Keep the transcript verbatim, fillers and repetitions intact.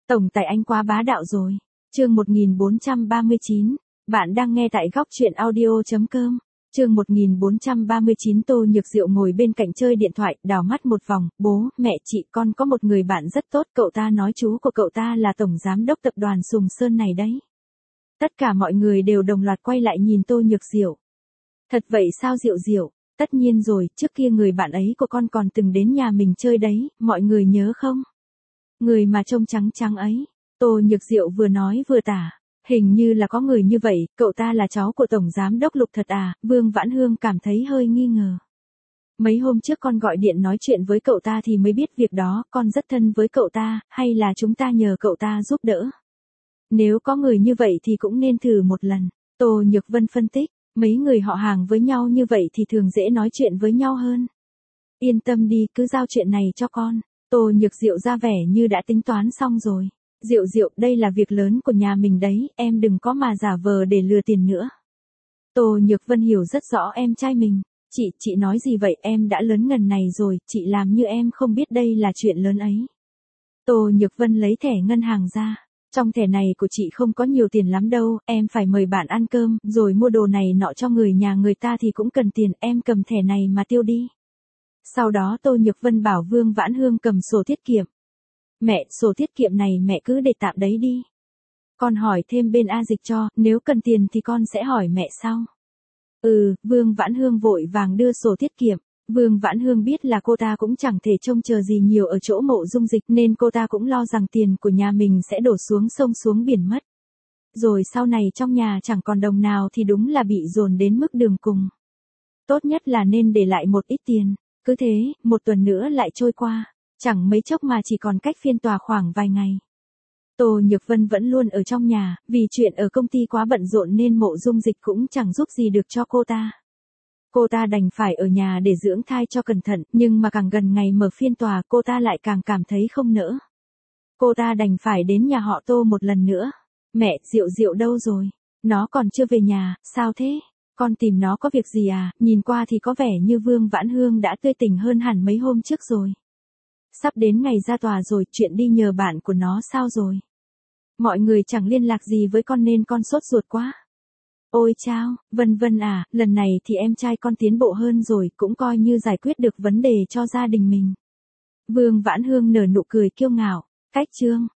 Tổng tài anh quá bá đạo rồi. Chương một nghìn bốn trăm ba mươi chín. Bạn đang nghe tại góc truyện audio chấm com. Chương một nghìn bốn trăm ba mươi chín. Tô Nhược Diệu ngồi bên cạnh chơi điện thoại, đảo mắt một vòng. Bố, mẹ, chị, con có một người bạn rất tốt. Cậu ta nói chú của cậu ta là tổng giám đốc tập đoàn Sùng Sơn này đấy. Tất cả mọi người đều đồng loạt quay lại nhìn Tô Nhược Diệu. Thật vậy sao Diệu Diệu? Tất nhiên rồi, trước kia người bạn ấy của con còn từng đến nhà mình chơi đấy, mọi người nhớ không? Người mà trông trắng trắng ấy. Tô Nhược Diệu vừa nói vừa tả. Hình như là có người như vậy, cậu ta là cháu của Tổng Giám đốc Lục thật à? Vương Vãn Hương cảm thấy hơi nghi ngờ. Mấy hôm trước con gọi điện nói chuyện với cậu ta thì mới biết việc đó, con rất thân với cậu ta, hay là chúng ta nhờ cậu ta giúp đỡ? Nếu có người như vậy thì cũng nên thử một lần. Tô Nhược Vân phân tích, mấy người họ hàng với nhau như vậy thì thường dễ nói chuyện với nhau hơn. Yên tâm đi, cứ giao chuyện này cho con. Tô Nhược Diệu ra vẻ như đã tính toán xong rồi. Diệu Diệu, đây là việc lớn của nhà mình đấy, em đừng có mà giả vờ để lừa tiền nữa. Tô Nhược Vân hiểu rất rõ em trai mình. Chị, chị nói gì vậy, em đã lớn ngần này rồi, chị làm như em không biết đây là chuyện lớn ấy. Tô Nhược Vân lấy thẻ ngân hàng ra. Trong thẻ này của chị không có nhiều tiền lắm đâu, em phải mời bạn ăn cơm, rồi mua đồ này nọ cho người nhà người ta thì cũng cần tiền, em cầm thẻ này mà tiêu đi. Sau đó Tô Nhược Vân bảo Vương Vãn Hương cầm sổ tiết kiệm. Mẹ, sổ tiết kiệm này mẹ cứ để tạm đấy đi. Con hỏi thêm bên A Dịch cho, nếu cần tiền thì con sẽ hỏi mẹ sau. Ừ, Vương Vãn Hương vội vàng đưa sổ tiết kiệm. Vương Vãn Hương biết là cô ta cũng chẳng thể trông chờ gì nhiều ở chỗ Mộ Dung Dịch nên cô ta cũng lo rằng tiền của nhà mình sẽ đổ xuống sông xuống biển mất. Rồi sau này trong nhà chẳng còn đồng nào thì đúng là bị dồn đến mức đường cùng. Tốt nhất là nên để lại một ít tiền. Cứ thế, một tuần nữa lại trôi qua. Chẳng mấy chốc mà chỉ còn cách phiên tòa khoảng vài ngày. Tô Nhược Vân vẫn luôn ở trong nhà, vì chuyện ở công ty quá bận rộn nên Mộ Dung Dịch cũng chẳng giúp gì được cho cô ta. Cô ta đành phải ở nhà để dưỡng thai cho cẩn thận, nhưng mà càng gần ngày mở phiên tòa cô ta lại càng cảm thấy không nỡ. Cô ta đành phải đến nhà họ Tô một lần nữa. Mẹ, Diệu Diệu đâu rồi? Nó còn chưa về nhà, sao thế? Con tìm nó có việc gì à? Nhìn qua thì có vẻ như Vương Vãn Hương đã tươi tỉnh hơn hẳn mấy hôm trước rồi. Sắp đến ngày ra tòa rồi, chuyện đi nhờ bạn của nó sao rồi? Mọi người chẳng liên lạc gì với con nên con sốt ruột quá. Ôi chao, Vân Vân à, lần này thì em trai con tiến bộ hơn rồi, cũng coi như giải quyết được vấn đề cho gia đình mình. Vương Vãn Hương nở nụ cười kiêu ngạo. Cách chương,